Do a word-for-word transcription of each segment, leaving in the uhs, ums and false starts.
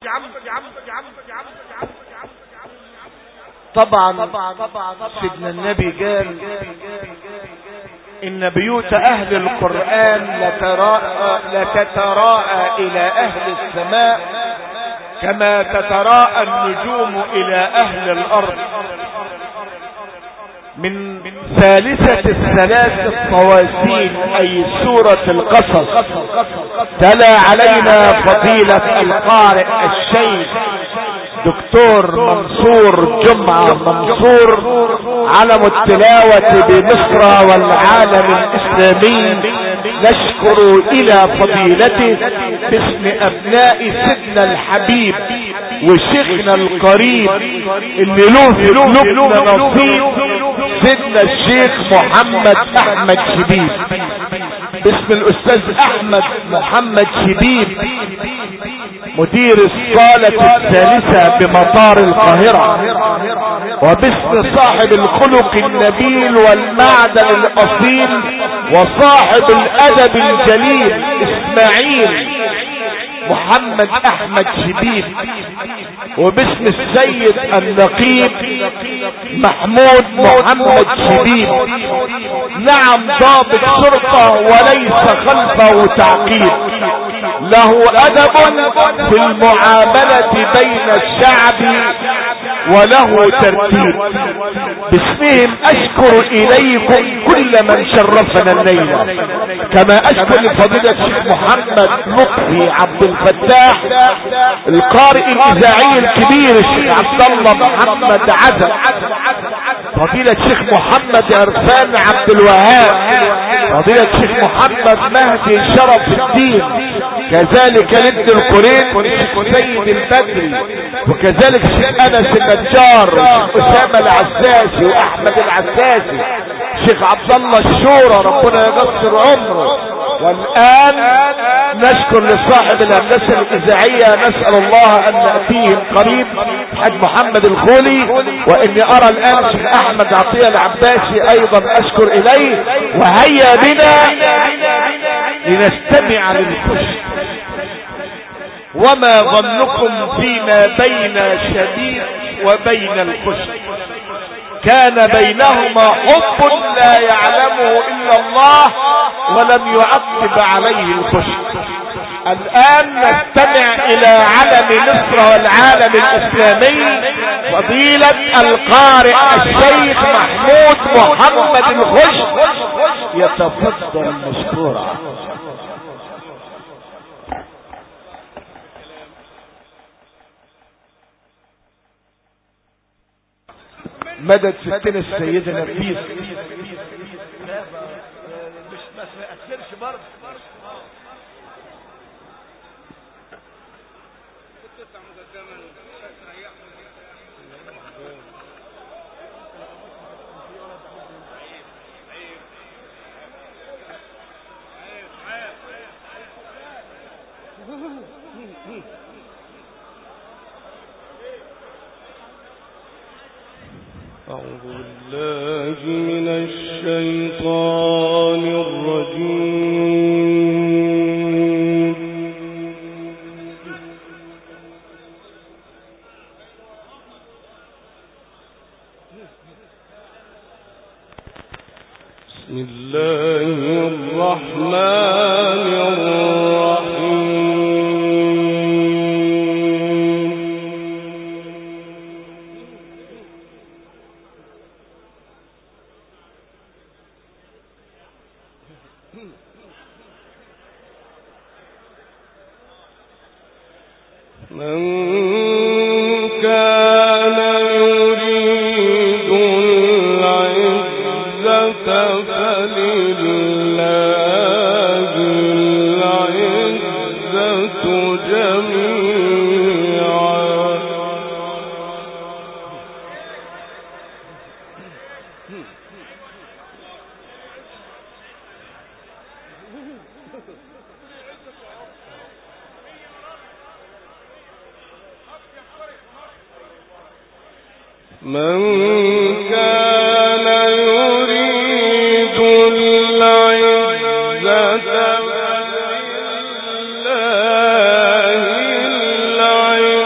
طبعا سيدنا النبي قال إن بيوت أهل القرآن لتراءى, لتتراءى إلى أهل السماء كما تتراءى النجوم إلى أهل الأرض. من ثالثة الثلاث الطواسين أي سورة القصص تلا علينا فضيلة القارئ الشيخ دكتور منصور جمعة منصور علم التلاوة بمصر والعالم الإسلامي. نشكر إلى فضيلته باسم أبناء سيدنا الحبيب وشيخنا القريب اللي له في قلوبنا نصيب سيدنا الشيخ محمد أحمد شبيب، باسم الأستاذ أحمد محمد شبيب مدير الصالة الثالثة بمطار القاهرة، وباسم صاحب الخلق النبيل والمعدن الأصيل وصاحب الأدب الجليل إسماعيل محمد أحمد شبيب، وباسم السيد النقيب محمود محمد شبيب. نعم ضابط شرطة وليس خلفه تعقيد، له أدب في المعاملة بين الشعب وله ترتيب. باسمهم أشكر إليكم كل من شرفنا الليلة، كما أشكر لفضيلة الشيخ محمد لطفي عبد الفتاح القارئ الإذاعي الكبير الشيخ عبد الله محمد عزم، فضيلة الشيخ محمد عرفان عبد الوهاب، فضيلة الشيخ محمد مهدي شرف الدين، كذلك لابن القرين السيد البدري، وكذلك الشيخ انس النجار والشيخ اسامه العساسي واحمد العساسي، الشيخ عبد الله الشورى ربنا يقصر عمره. والان نشكر لصاحب الهندسه الاذاعيه، نسال الله ان ناتيه قريب حاج محمد الخولي، واني ارى الان الشيخ احمد عطيه العباسي ايضا اشكر اليه. وهيا بنا لنستمع للخشب. وما ظنكم فيما بين شديد وبين الخشب كان بينهما حب لا يعلمه الا الله ولم يعقب عليه الخشب. الان نستمع الى علم مصر والعالم الاسلامي فضيلة القارئ الشيخ محمود محمد الخشب، يتفضل مشكورا. مدد ستنا السيدة نفيس مش ما تأثرش برضه. أعوذ بالله من الشيطان الرجيم. بسم الله الرحمن الرحيم. من كان يريد العزة فلله العزة جميعا. من كان يريد العزة فلله العزة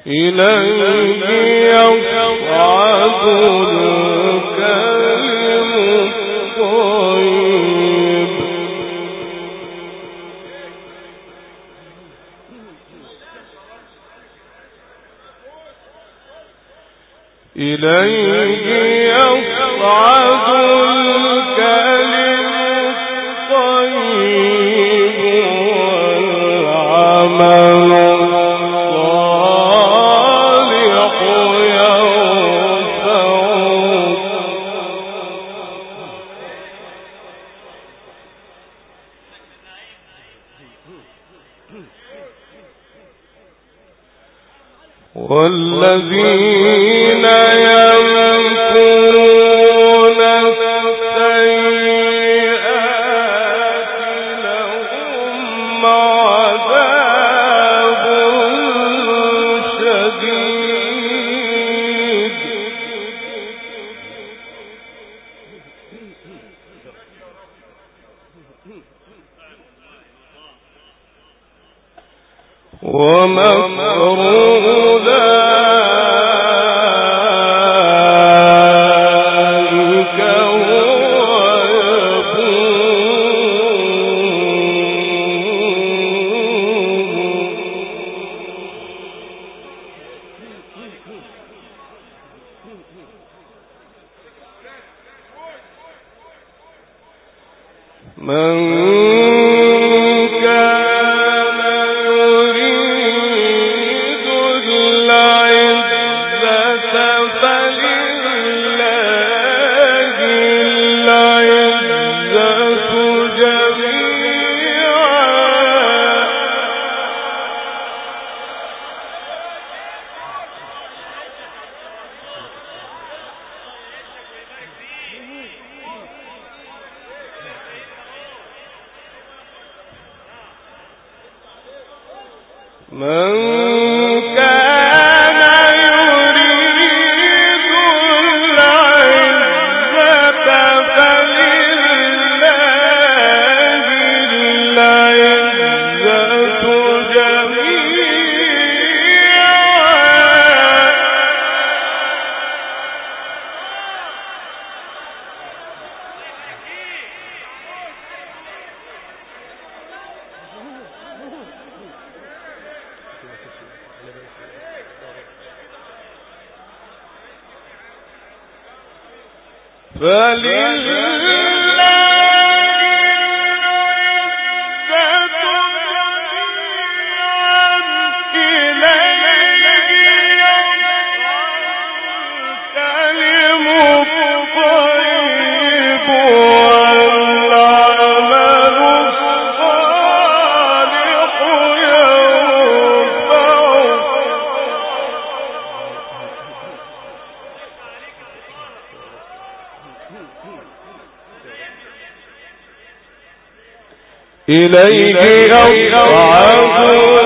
إليه يصعد الكلم الطيب إليه يصعد الكلم الطيب والعمل الصالح يرفعه والذين يمكرون السيئات لهم عذاب شديد ومكر أولئك هو يبور من من كان يريد العزة فلله العزة جميعا إليه يصعد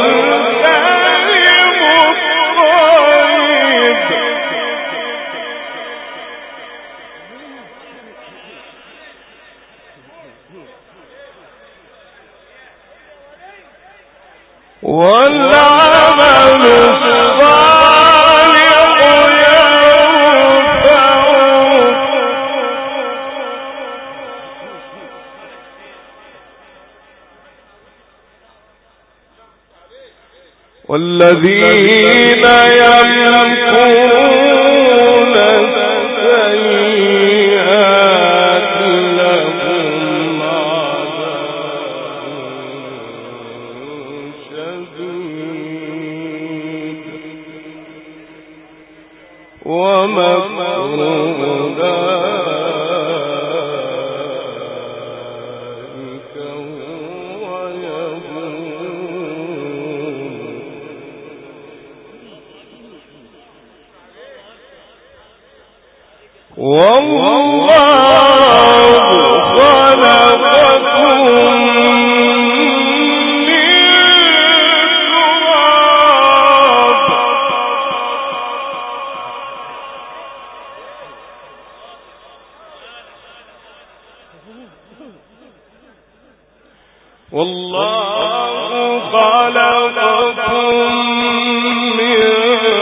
الكلم الطيب والعمل الصالح يرفعه والذين يمكرون السيئات لهم عذاب شديد ومكر أولئك هو يبور والله خلقكم من تراب والله خلقكم من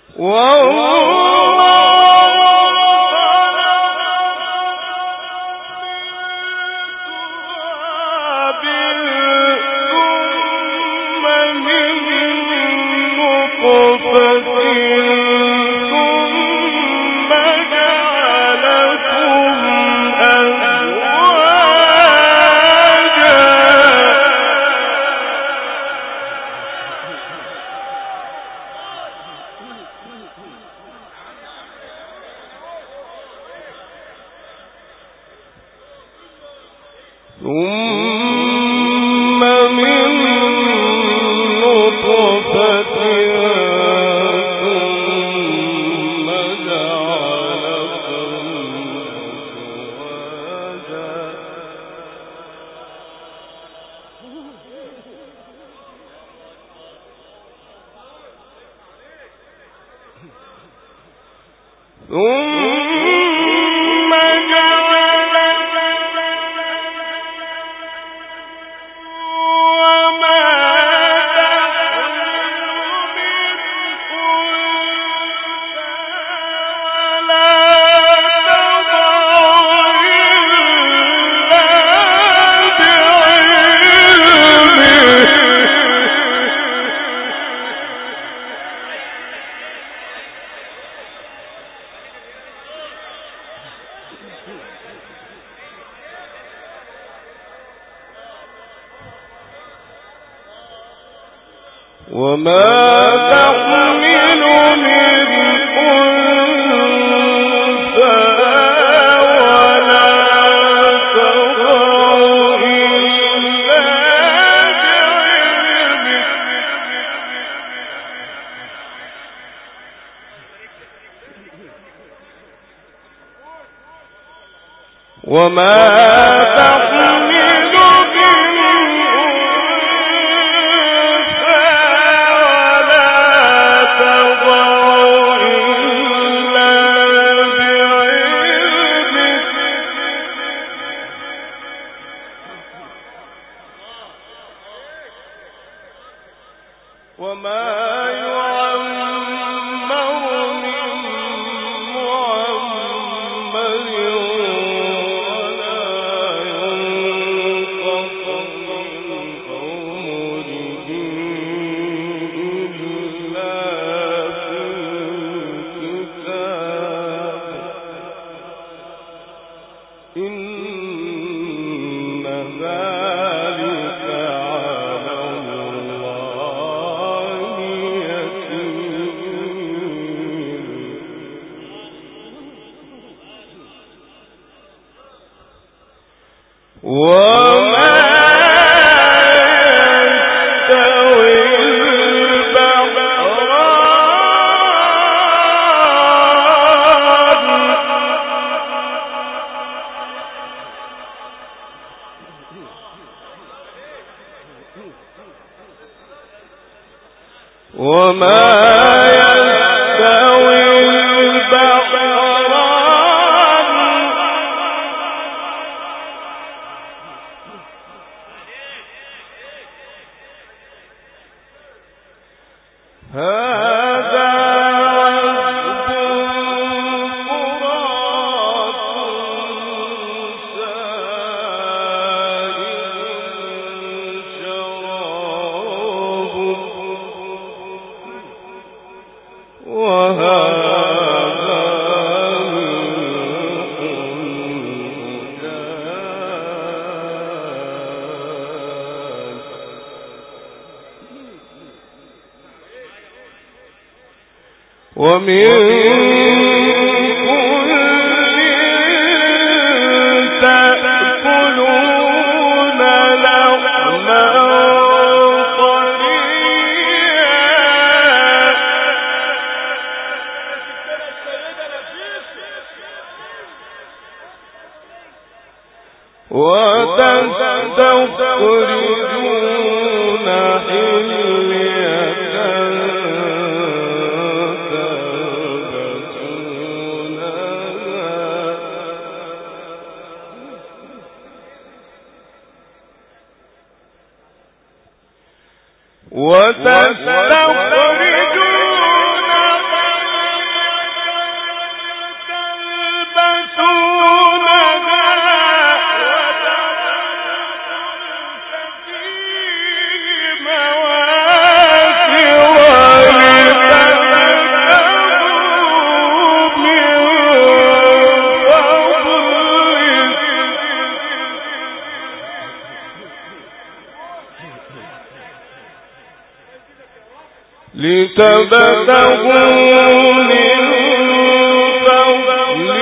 وما تحمل وما يستوي البحران هذا عذب فرات سائغ شرابه وهذا ومن كل تأكلون لحما وتستخرجون حلية تلبسونها وتستخرجون لتبتغوا من فضله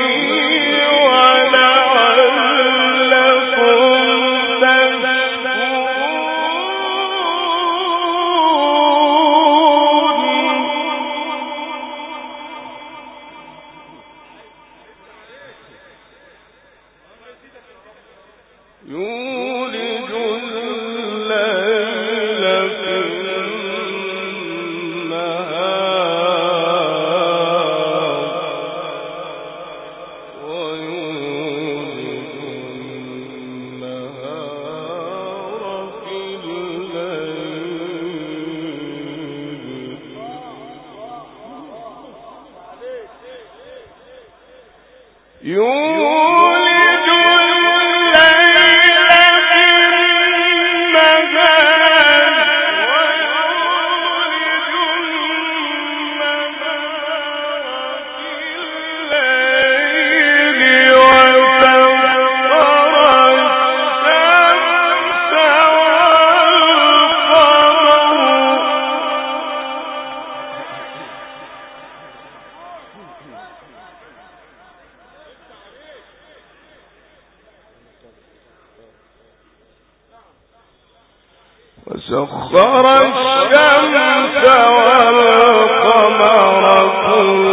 وسخر الشمس والقمر كل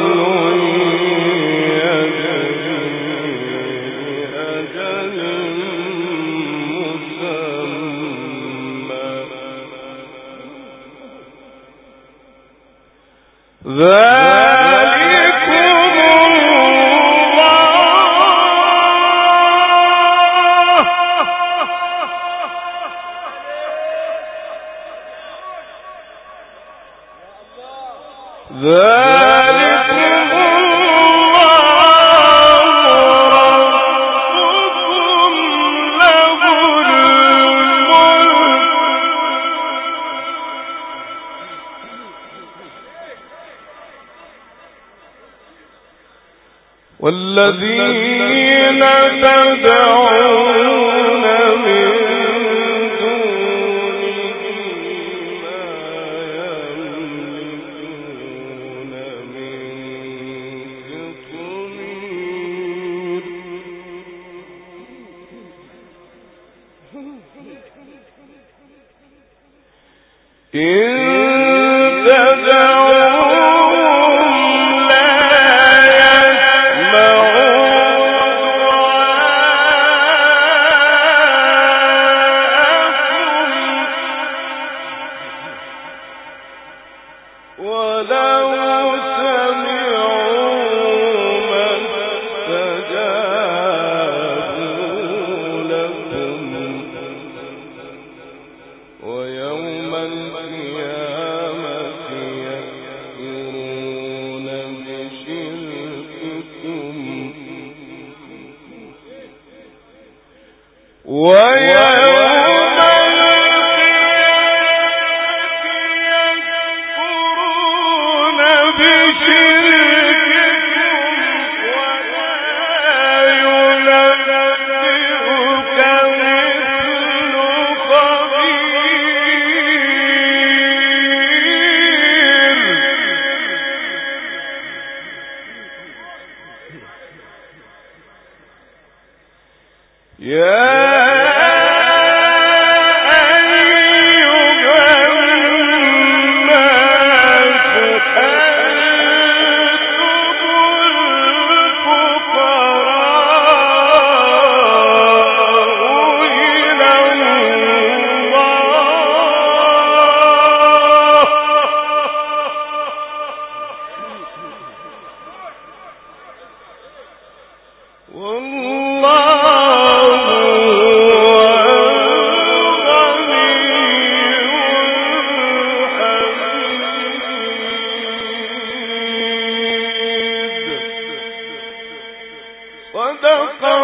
يجري لأجل مسمى والذين تدعون من دونه ما يملكون من قطمير إن صدق